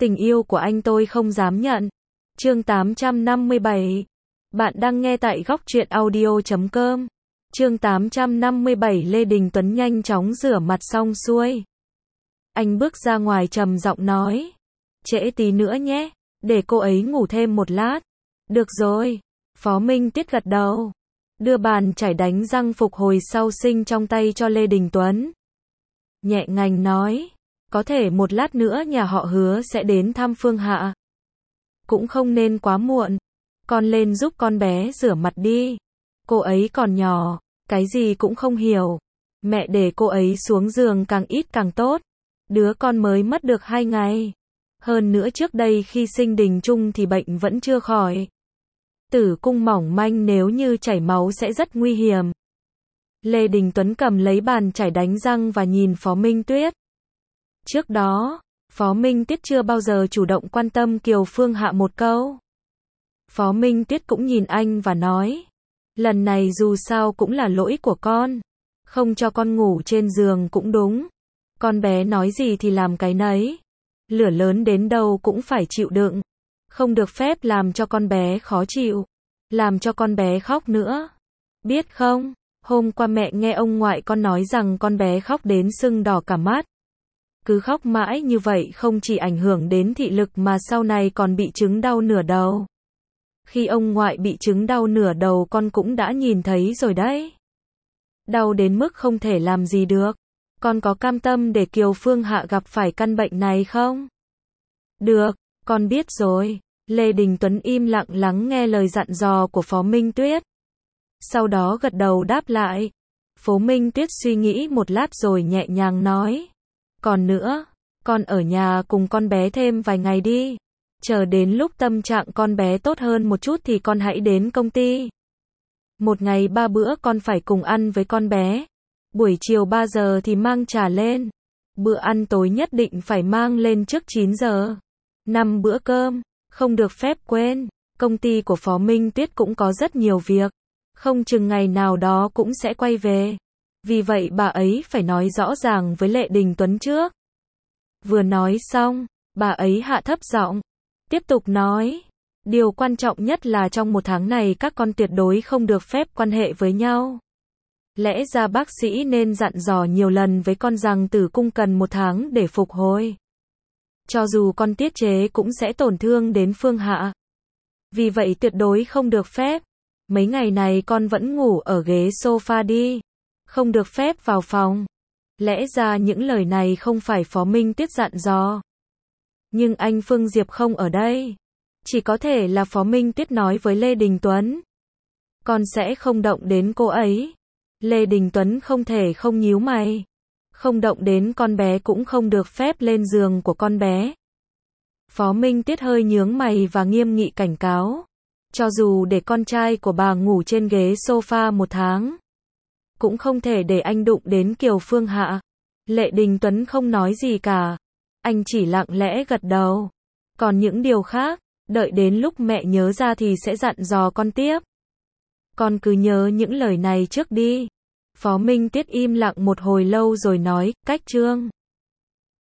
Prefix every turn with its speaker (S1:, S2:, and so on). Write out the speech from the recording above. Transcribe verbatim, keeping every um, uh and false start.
S1: Tình yêu của anh tôi không dám nhận. Chương tám trăm năm mươi bảy. Bạn đang nghe tại góc truyện audio chấm com. Chương tám trăm năm mươi bảy. Lê Đình Tuấn nhanh chóng rửa mặt xong xuôi. Anh bước ra ngoài trầm giọng nói. Trễ tí nữa nhé, để cô ấy ngủ thêm một lát. Được rồi. Phó Minh Tuyết gật đầu. Đưa bàn chải đánh răng phục hồi sau sinh trong tay cho Lê Đình Tuấn. Nhẹ ngành nói. Có thể một lát nữa nhà họ Hứa sẽ đến thăm Phương Hạ. Cũng không nên quá muộn. Con lên giúp con bé rửa mặt đi. Cô ấy còn nhỏ, cái gì cũng không hiểu. Mẹ để cô ấy xuống giường càng ít càng tốt. Đứa con mới mất được hai ngày. Hơn nữa trước đây khi sinh Đình Trung thì bệnh vẫn chưa khỏi. Tử cung mỏng manh nếu như chảy máu sẽ rất nguy hiểm. Lê Đình Tuấn cầm lấy bàn chải đánh răng và nhìn Phó Minh Tuyết. Trước đó, Phó Minh Tuyết chưa bao giờ chủ động quan tâm Kiều Phương Hạ một câu. Phó Minh Tuyết cũng nhìn anh và nói. Lần này dù sao cũng là lỗi của con. Không cho con ngủ trên giường cũng đúng. Con bé nói gì thì làm cái nấy. Lửa lớn đến đâu cũng phải chịu đựng. Không được phép làm cho con bé khó chịu. Làm cho con bé khóc nữa. Biết không, hôm qua mẹ nghe ông ngoại con nói rằng con bé khóc đến sưng đỏ cả mắt. Cứ khóc mãi như vậy không chỉ ảnh hưởng đến thị lực mà sau này còn bị chứng đau nửa đầu. Khi ông ngoại bị chứng đau nửa đầu con cũng đã nhìn thấy rồi đấy. Đau đến mức không thể làm gì được. Con có cam tâm để Kiều Phương Hạ gặp phải căn bệnh này không? Được, con biết rồi. Lê Đình Tuấn im lặng lắng nghe lời dặn dò của Phó Minh Tuyết. Sau đó gật đầu đáp lại. Phó Minh Tuyết suy nghĩ một lát rồi nhẹ nhàng nói. Còn nữa, con ở nhà cùng con bé thêm vài ngày đi. Chờ đến lúc tâm trạng con bé tốt hơn một chút thì con hãy đến công ty. Một ngày ba bữa con phải cùng ăn với con bé. Buổi chiều ba giờ thì mang trà lên. Bữa ăn tối nhất định phải mang lên trước chín giờ. Năm bữa cơm, không được phép quên. Công ty của Phó Minh Tuyết cũng có rất nhiều việc. Không chừng ngày nào đó cũng sẽ quay về. Vì vậy bà ấy phải nói rõ ràng với Lê Đình Tuấn trước. Vừa nói xong, bà ấy hạ thấp giọng. Tiếp tục nói. Điều quan trọng nhất là trong một tháng này các con tuyệt đối không được phép quan hệ với nhau. Lẽ ra bác sĩ nên dặn dò nhiều lần với con rằng tử cung cần một tháng để phục hồi. Cho dù con tiết chế cũng sẽ tổn thương đến Phương Hạ. Vì vậy tuyệt đối không được phép. Mấy ngày này con vẫn ngủ ở ghế sofa đi. Không được phép vào phòng. Lẽ ra những lời này không phải Phó Minh Tuyết dặn dò. Nhưng anh Phương Diệp không ở đây. Chỉ có thể là Phó Minh Tuyết nói với Lê Đình Tuấn. Con sẽ không động đến cô ấy. Lê Đình Tuấn không thể không nhíu mày. Không động đến con bé cũng không được phép lên giường của con bé. Phó Minh Tuyết hơi nhướng mày và nghiêm nghị cảnh cáo. Cho dù để con trai của bà ngủ trên ghế sofa một tháng, cũng không thể để anh đụng đến Kiều Phương Hạ. Lê Đình Tuấn không nói gì cả. Anh chỉ lặng lẽ gật đầu. Còn những điều khác, đợi đến lúc mẹ nhớ ra thì sẽ dặn dò con tiếp. Con cứ nhớ những lời này trước đi. Phó Minh Tuyết im lặng một hồi lâu rồi nói, cách chương.